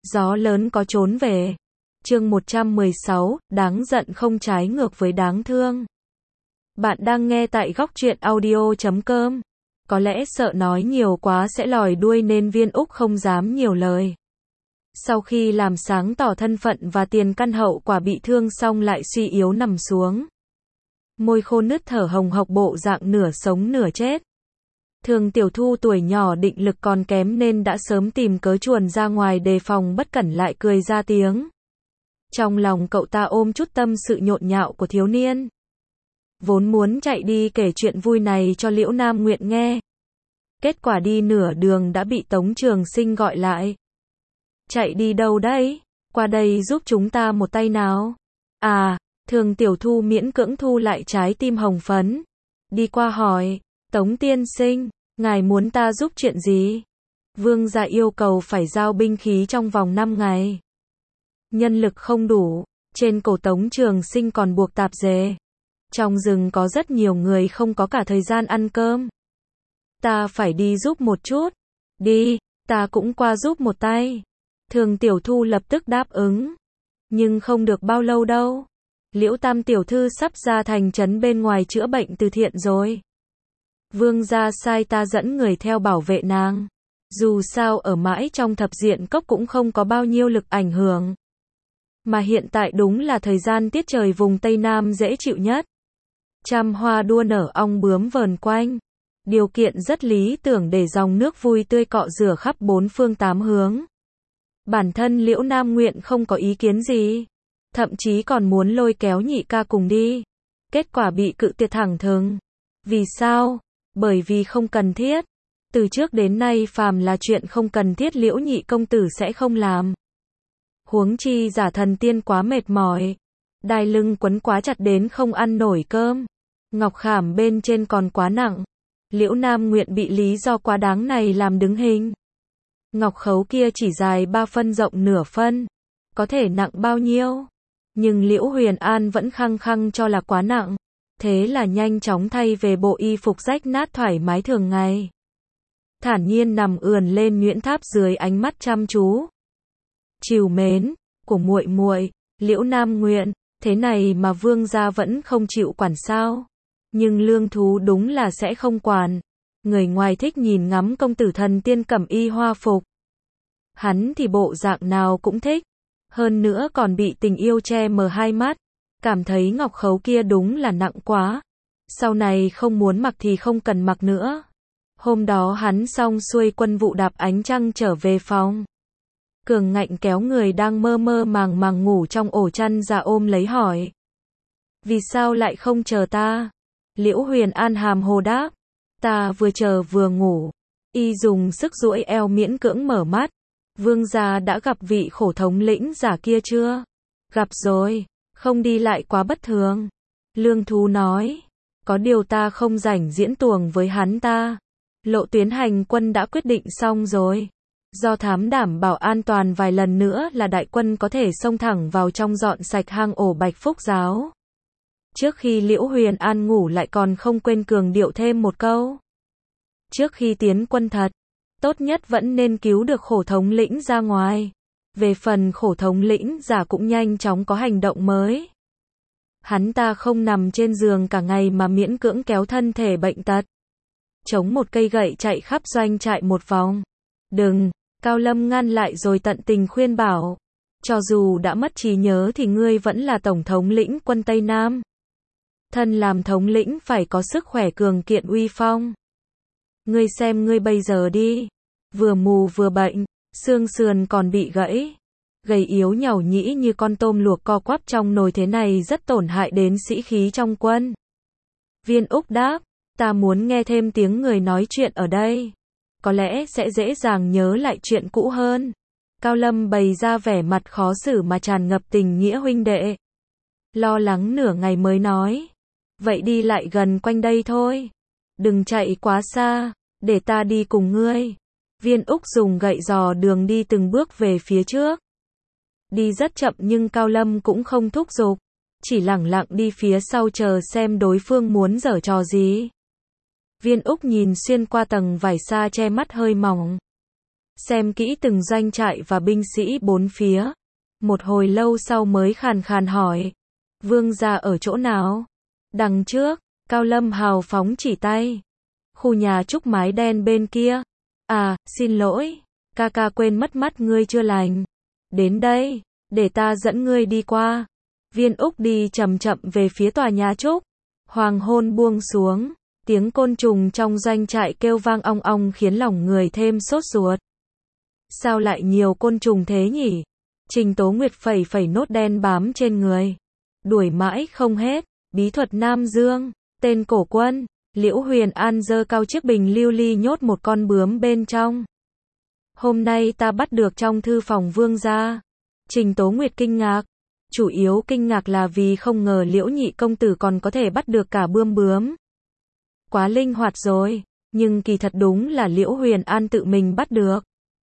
Gió lớn có trốn về. Chương 116, đáng giận không trái ngược với đáng thương. Bạn đang nghe tại góc truyện audio.com. Có lẽ sợ nói nhiều quá sẽ lòi đuôi nên Viên Úc không dám nhiều lời. Sau khi làm sáng tỏ thân phận và tiền căn hậu quả bị thương xong lại suy yếu nằm xuống. Môi khô nứt thở hồng hộc bộ dạng nửa sống nửa chết. Thường Tiểu Thu tuổi nhỏ định lực còn kém nên đã sớm tìm cớ chuồn ra ngoài đề phòng bất cẩn lại cười ra tiếng. Trong lòng cậu ta ôm chút tâm sự nhộn nhạo của thiếu niên. Vốn muốn chạy đi kể chuyện vui này cho Liễu Nam Nguyện nghe. Kết quả đi nửa đường đã bị Tống Trường Sinh gọi lại. Chạy đi đâu đấy? Qua đây giúp chúng ta một tay nào. À, Thường Tiểu Thu miễn cưỡng thu lại trái tim hồng phấn. Đi qua hỏi, Tống tiên sinh, ngài muốn ta giúp chuyện gì? Vương gia yêu cầu phải giao binh khí trong vòng 5 ngày. Nhân lực không đủ, trên cổ Tống Trường Sinh còn buộc tạp dề. Trong rừng có rất nhiều người không có cả thời gian ăn cơm. Ta phải đi giúp một chút. Đi, ta cũng qua giúp một tay. Thường Tiểu Thu lập tức đáp ứng. Nhưng không được bao lâu đâu. Liễu Tam tiểu thư sắp ra thành trấn bên ngoài chữa bệnh từ thiện rồi. Vương gia sai ta dẫn người theo bảo vệ nàng. Dù sao ở mãi trong thập diện cốc cũng không có bao nhiêu lực ảnh hưởng. Mà hiện tại đúng là thời gian tiết trời vùng Tây Nam dễ chịu nhất. Trăm hoa đua nở ong bướm vờn quanh. Điều kiện rất lý tưởng để dòng nước vui tươi cọ rửa khắp bốn phương tám hướng. Bản thân Liễu Nam Nguyện không có ý kiến gì. Thậm chí còn muốn lôi kéo nhị ca cùng đi. Kết quả bị cự tuyệt thẳng thừng. Vì sao? Bởi vì không cần thiết. Từ trước đến nay phàm là chuyện không cần thiết Liễu nhị công tử sẽ không làm. Huống chi giả thần tiên quá mệt mỏi. Đai lưng quấn quá chặt đến không ăn nổi cơm. Ngọc khảm bên trên còn quá nặng. Liễu Nam Nguyện bị lý do quá đáng này làm đứng hình. Ngọc khấu kia chỉ dài 3 phân rộng nửa phân. Có thể nặng bao nhiêu? Nhưng Liễu Huyền An vẫn khăng khăng cho là quá nặng. Thế là nhanh chóng thay về bộ y phục rách nát thoải mái thường ngày. Thản nhiên nằm ườn lên nhuyễn tháp dưới ánh mắt chăm chú. Trìu mến của muội muội, Liễu Nam Nguyện, thế này mà vương gia vẫn không chịu quản sao? Nhưng lương thú đúng là sẽ không quản. Người ngoài thích nhìn ngắm công tử thần tiên cẩm y hoa phục. Hắn thì bộ dạng nào cũng thích. Hơn nữa còn bị tình yêu che mờ hai mắt. Cảm thấy ngọc khấu kia đúng là nặng quá. Sau này không muốn mặc thì không cần mặc nữa. Hôm đó hắn xong xuôi quân vụ đạp ánh trăng trở về phòng. Cường Ngạnh kéo người đang mơ mơ màng màng ngủ trong ổ chăn ra ôm lấy hỏi. Vì sao lại không chờ ta? Liễu Huyền An hàm hồ đáp. Ta vừa chờ vừa ngủ. Y dùng sức duỗi eo miễn cưỡng mở mắt. Vương gia đã gặp vị khổ thống lĩnh giả kia chưa? Gặp rồi, không đi lại quá bất thường. Lương thú nói. Có điều ta không rảnh diễn tuồng với hắn ta. Lộ tuyến hành quân đã quyết định xong rồi. Do thám đảm bảo an toàn vài lần nữa là đại quân có thể xông thẳng vào trong dọn sạch hang ổ Bạch Phúc Giáo. Trước khi Liễu Huyền An ngủ lại còn không quên cường điệu thêm một câu. Trước khi tiến quân thật, tốt nhất vẫn nên cứu được khổ thống lĩnh ra ngoài. Về phần khổ thống lĩnh giả cũng nhanh chóng có hành động mới. Hắn ta không nằm trên giường cả ngày mà miễn cưỡng kéo thân thể bệnh tật. Chống một cây gậy chạy khắp doanh trại một vòng. Đừng, Cao Lâm ngăn lại rồi tận tình khuyên bảo. Cho dù đã mất trí nhớ thì ngươi vẫn là tổng thống lĩnh quân Tây Nam. Thân làm thống lĩnh phải có sức khỏe cường kiện uy phong. Ngươi xem ngươi bây giờ đi. Vừa mù vừa bệnh, xương sườn còn bị gãy. Gầy yếu nhàu nhĩ như con tôm luộc co quắp trong nồi thế này rất tổn hại đến sĩ khí trong quân. Viên Úc đáp, ta muốn nghe thêm tiếng người nói chuyện ở đây. Có lẽ sẽ dễ dàng nhớ lại chuyện cũ hơn. Cao Lâm bày ra vẻ mặt khó xử mà tràn ngập tình nghĩa huynh đệ. Lo lắng nửa ngày mới nói. Vậy đi lại gần quanh đây thôi. Đừng chạy quá xa, để ta đi cùng ngươi. Viên Úc dùng gậy dò đường đi từng bước về phía trước. Đi rất chậm nhưng Cao Lâm cũng không thúc giục. Chỉ lẳng lặng đi phía sau chờ xem đối phương muốn giở trò gì. Viên Úc nhìn xuyên qua tầng vải sa che mắt hơi mỏng. xem kỹ từng doanh trại và binh sĩ bốn phía. Một hồi lâu sau mới khàn khàn hỏi. Vương gia ở chỗ nào? Đằng trước, Cao Lâm hào phóng chỉ tay. Khu nhà trúc mái đen bên kia. À, xin lỗi, ca ca quên mất mắt ngươi chưa lành. Đến đây, để ta dẫn ngươi đi qua. Viên Úc đi chậm chậm về phía tòa nhà trúc. Hoàng hôn buông xuống, tiếng côn trùng trong doanh trại kêu vang ong ong khiến lòng người thêm sốt ruột. Sao lại nhiều côn trùng thế nhỉ? Trình Tố Nguyệt phẩy phẩy nốt đen bám trên người. Đuổi mãi không hết, bí thuật Nam Dương, tên cổ quân, Liễu Huyền An giơ cao chiếc bình lưu ly nhốt một con bướm bên trong. Hôm nay ta bắt được trong thư phòng vương gia. Trình Tố Nguyệt kinh ngạc. Chủ yếu kinh ngạc là vì không ngờ Liễu nhị công tử còn có thể bắt được cả bướm. Quá linh hoạt rồi, nhưng kỳ thật đúng là Liễu Huyền An tự mình bắt được.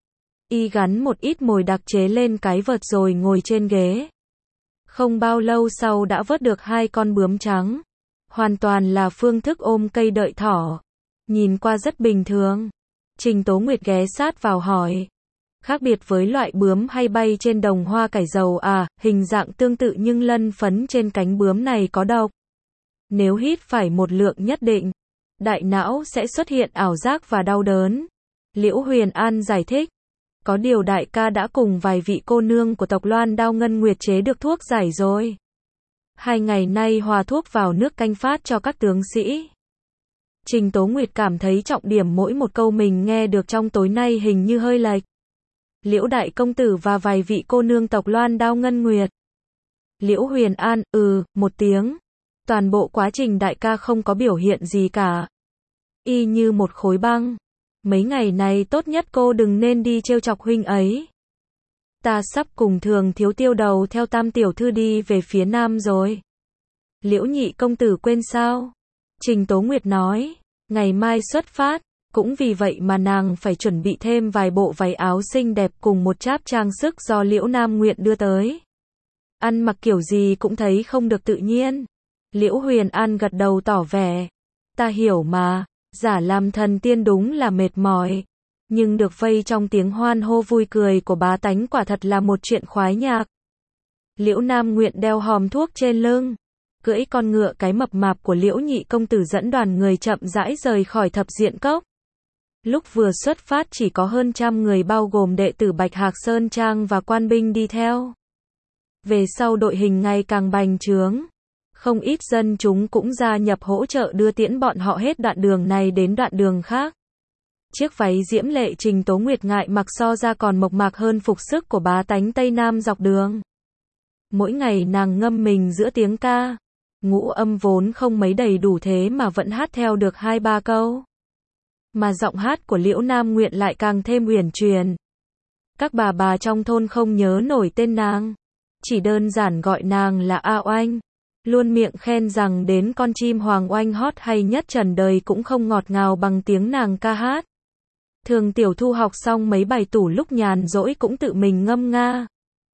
Y gắn một ít mồi đặc chế lên cái vợt rồi ngồi trên ghế. Không bao lâu sau đã vớt được 2 con bướm trắng. Hoàn toàn là phương thức ôm cây đợi thỏ. Nhìn qua rất bình thường. Trình Tố Nguyệt ghé sát vào hỏi. Khác biệt với loại bướm hay bay trên đồng hoa cải dầu à, hình dạng tương tự nhưng lân phấn trên cánh bướm này có độc. Nếu hít phải một lượng nhất định, đại não sẽ xuất hiện ảo giác và đau đớn. Liễu Huyền An giải thích. Có điều đại ca đã cùng vài vị cô nương của tộc Loan Đao Ngân Nguyệt chế được thuốc giải rồi. 2 ngày nay hòa thuốc vào nước canh phát cho các tướng sĩ. Trình Tố Nguyệt cảm thấy trọng điểm mỗi một câu mình nghe được trong tối nay hình như hơi lệch. Liễu đại công tử và vài vị cô nương tộc Loan Đao Ngân Nguyệt. Liễu Huyền An, một tiếng. Toàn bộ quá trình đại ca không có biểu hiện gì cả. Y như một khối băng. Mấy ngày này tốt nhất cô đừng nên đi trêu chọc huynh ấy. Ta sắp cùng Thường thiếu tiêu đầu theo Tam tiểu thư đi về phía nam rồi. Liễu nhị công tử quên sao? Trình Tố Nguyệt nói, ngày mai xuất phát, cũng vì vậy mà nàng phải chuẩn bị thêm vài bộ váy áo xinh đẹp cùng một cháp trang sức do Liễu Nam Nguyện đưa tới. Ăn mặc kiểu gì cũng thấy không được tự nhiên. Liễu Huyền An gật đầu tỏ vẻ. Ta hiểu mà, giả làm thần tiên đúng là mệt mỏi. Nhưng được vây trong tiếng hoan hô vui cười của bá tánh quả thật là một chuyện khoái nhạc. Liễu Nam Nguyện đeo hòm thuốc trên lưng. Cưỡi con ngựa cái mập mạp của Liễu nhị công tử dẫn đoàn người chậm rãi rời khỏi Thập Diện Cốc. Lúc vừa xuất phát chỉ có hơn 100 người bao gồm đệ tử Bạch Hạc Sơn Trang và quan binh đi theo. Về sau đội hình ngày càng bành trướng. Không ít dân chúng cũng gia nhập hỗ trợ đưa tiễn bọn họ hết đoạn đường này đến đoạn đường khác. Chiếc váy diễm lệ Trình Tố Nguyệt ngại mặc so ra còn mộc mạc hơn phục sức của bá tánh Tây Nam dọc đường. Mỗi ngày nàng ngâm mình giữa tiếng ca. Ngũ âm vốn không mấy đầy đủ thế mà vẫn hát theo được 2-3 câu. Mà giọng hát của Liễu Nam Nguyện lại càng thêm uyển chuyển. Các bà trong thôn không nhớ nổi tên nàng. Chỉ đơn giản gọi nàng là A Oanh. Luôn miệng khen rằng đến con chim hoàng oanh hót hay nhất trần đời cũng không ngọt ngào bằng tiếng nàng ca hát. Thường Tiểu Thu học xong mấy bài tủ lúc nhàn rỗi cũng tự mình ngâm nga.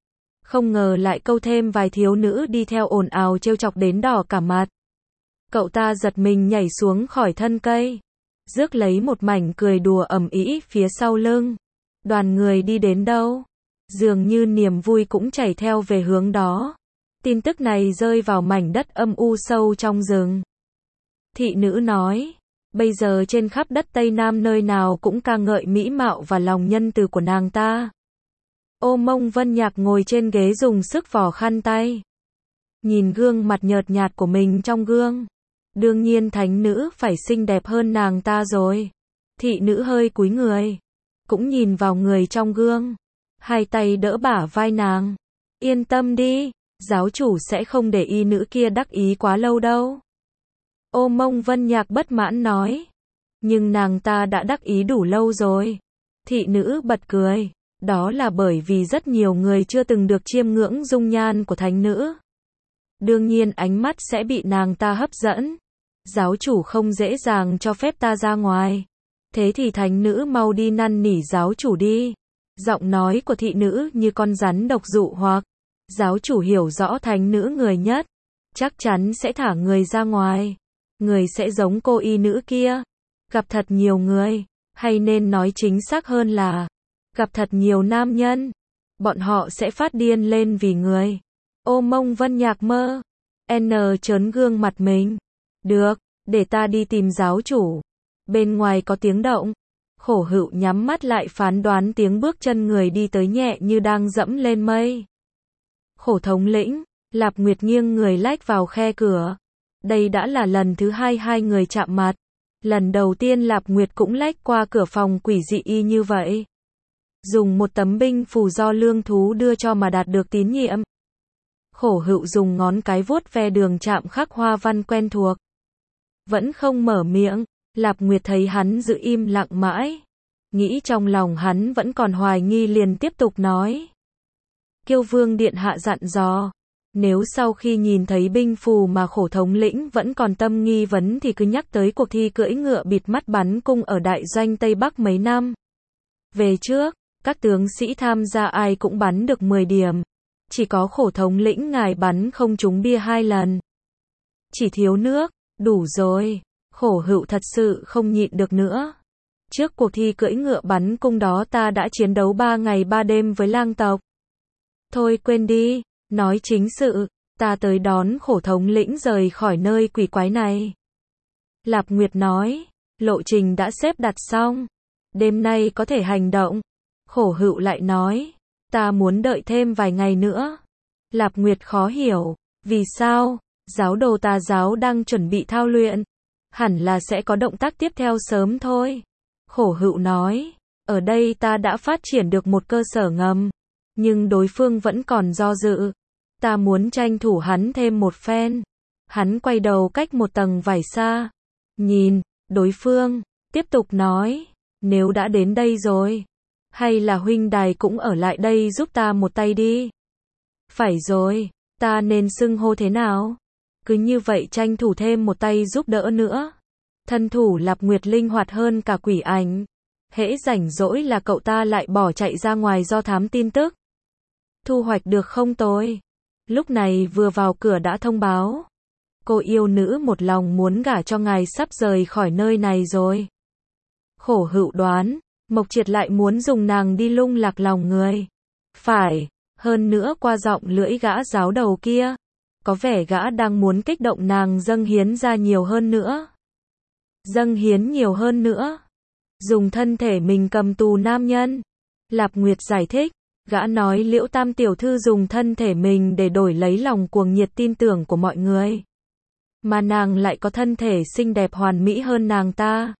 Không ngờ lại câu thêm vài thiếu nữ đi theo ồn ào trêu chọc đến đỏ cả mặt. Cậu ta giật mình nhảy xuống khỏi thân cây. Rước lấy một mảnh cười đùa ầm ĩ phía sau lưng. Đoàn người đi đến đâu? Dường như niềm vui cũng chảy theo về hướng đó. Tin tức này rơi vào mảnh đất âm u sâu trong rừng. Thị nữ nói, bây giờ trên khắp đất Tây Nam nơi nào cũng ca ngợi mỹ mạo và lòng nhân từ của nàng ta. Ô Mông Vân Nhạc ngồi trên ghế dùng sức vò khăn tay. Nhìn gương mặt nhợt nhạt của mình trong gương. Đương nhiên thánh nữ phải xinh đẹp hơn nàng ta rồi. Thị nữ hơi cúi người. Cũng nhìn vào người trong gương. Hai tay đỡ bả vai nàng. Yên tâm đi, giáo chủ sẽ không để y nữ kia đắc ý quá lâu đâu. Ô Mông Vân Nhạc bất mãn nói. Nhưng nàng ta đã đắc ý đủ lâu rồi. Thị nữ bật cười. Đó là bởi vì rất nhiều người chưa từng được chiêm ngưỡng dung nhan của thánh nữ. Đương nhiên ánh mắt sẽ bị nàng ta hấp dẫn. Giáo chủ không dễ dàng cho phép ta ra ngoài. Thế thì thánh nữ mau đi năn nỉ giáo chủ đi. Giọng nói của thị nữ như con rắn độc dụ hoặc. Giáo chủ hiểu rõ thánh nữ người nhất. Chắc chắn sẽ thả người ra ngoài. Người sẽ giống cô y nữ kia. Gặp thật nhiều người. Hay nên nói chính xác hơn là Gặp thật nhiều nam nhân, bọn họ sẽ phát điên lên vì người. Ô Mông Vân Nhạc mơ. N trớn gương mặt mình. Được, để ta đi tìm giáo chủ. Bên ngoài có tiếng động. Khổ Hữu nhắm mắt lại phán đoán tiếng bước chân người đi tới nhẹ như đang dẫm lên mây. Khổ thống lĩnh, Lạp Nguyệt nghiêng người lách vào khe cửa. Đây đã là lần thứ hai hai người chạm mặt. Lần đầu tiên Lạp Nguyệt cũng lách qua cửa phòng quỷ dị y như vậy. Dùng một tấm binh phù do lương thú đưa cho mà đạt được tín nhiệm. Khổ Hữu dùng ngón cái vuốt ve đường chạm khắc hoa văn quen thuộc. Vẫn không mở miệng, Lạp Nguyệt thấy hắn giữ im lặng mãi. Nghĩ trong lòng hắn vẫn còn hoài nghi liền tiếp tục nói. Kiêu Vương điện hạ dặn dò. Nếu sau khi nhìn thấy binh phù mà Khổ thống lĩnh vẫn còn tâm nghi vấn thì cứ nhắc tới cuộc thi cưỡi ngựa bịt mắt bắn cung ở đại doanh Tây Bắc mấy năm. Về trước, các tướng sĩ tham gia ai cũng bắn được 10 điểm. Chỉ có Khổ thống lĩnh ngài bắn không trúng bia 2 lần. Chỉ thiếu nước, đủ rồi. Khổ Hữu thật sự không nhịn được nữa. Trước cuộc thi cưỡi ngựa bắn cung đó ta đã chiến đấu 3 ngày 3 đêm với lang tộc. Thôi quên đi, nói chính sự, ta tới đón Khổ thống lĩnh rời khỏi nơi quỷ quái này. Lạp Nguyệt nói, lộ trình đã xếp đặt xong. Đêm nay có thể hành động. Khổ Hữu lại nói, ta muốn đợi thêm vài ngày nữa. Lạp Nguyệt khó hiểu, vì sao? Giáo đồ tà giáo đang chuẩn bị thao luyện. Hẳn là sẽ có động tác tiếp theo sớm thôi. Khổ Hữu nói, ở đây ta đã phát triển được một cơ sở ngầm. Nhưng đối phương vẫn còn do dự. Ta muốn tranh thủ hắn thêm một phen. Hắn quay đầu cách một tầng vải xa. Nhìn, đối phương, tiếp tục nói, nếu đã đến đây rồi. Hay là huynh đài cũng ở lại đây giúp ta một tay đi. Phải rồi, ta nên xưng hô thế nào? Cứ như vậy tranh thủ thêm một tay giúp đỡ nữa. Thân thủ Lạp Nguyệt linh hoạt hơn cả quỷ ảnh. Hễ rảnh rỗi là cậu ta lại bỏ chạy ra ngoài do thám tin tức. Thu hoạch được không tồi. Lúc này vừa vào cửa đã thông báo. Cô yêu nữ một lòng muốn gả cho ngài sắp rời khỏi nơi này rồi. Khổ Hữu đoán, Mộc Triệt lại muốn dùng nàng đi lung lạc lòng người. Phải, hơn nữa qua giọng lưỡi gã giáo đầu kia. Có vẻ gã đang muốn kích động nàng dâng hiến ra nhiều hơn nữa. Dâng hiến nhiều hơn nữa. Dùng thân thể mình cầm tù nam nhân. Lạp Nguyệt giải thích, gã nói Liễu Tam tiểu thư dùng thân thể mình để đổi lấy lòng cuồng nhiệt tin tưởng của mọi người. Mà nàng lại có thân thể xinh đẹp hoàn mỹ hơn nàng ta.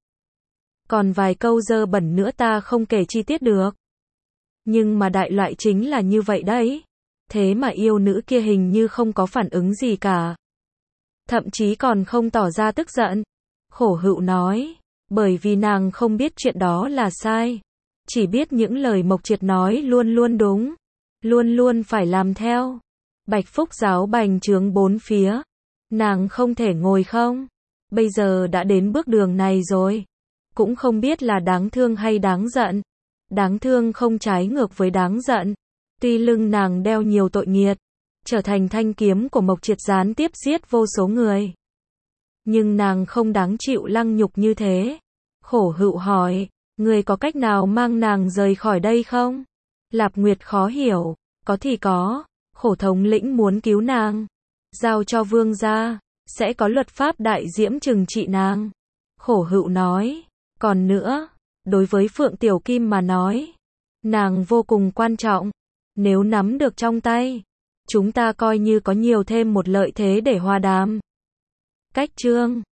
Còn vài câu dơ bẩn nữa ta không kể chi tiết được. Nhưng mà đại loại chính là như vậy đấy. Thế mà yêu nữ kia hình như không có phản ứng gì cả. Thậm chí còn không tỏ ra tức giận. Khổ Hữu nói, bởi vì nàng không biết chuyện đó là sai. Chỉ biết những lời Mộc Triệt nói luôn luôn đúng. Luôn luôn phải làm theo. Bạch Phúc giáo bành trướng bốn phía. Nàng không thể ngồi không. Bây giờ đã đến bước đường này rồi. Cũng không biết là đáng thương hay đáng giận. Đáng thương không trái ngược với đáng giận. Tuy lưng nàng đeo nhiều tội nghiệt, trở thành thanh kiếm của Mộc Triệt gián tiếp giết vô số người. Nhưng nàng không đáng chịu lăng nhục như thế. Khổ Hữu hỏi, người có cách nào mang nàng rời khỏi đây không? Lạp Nguyệt khó hiểu, có thì có, Khổ thống lĩnh muốn cứu nàng. Giao cho vương gia, sẽ có luật pháp đại diễm trừng trị nàng. Khổ Hữu nói, còn nữa, đối với Phượng Tiểu Kim mà nói, nàng vô cùng quan trọng. Nếu nắm được trong tay, chúng ta coi như có nhiều thêm một lợi thế để hòa đàm. Cách chương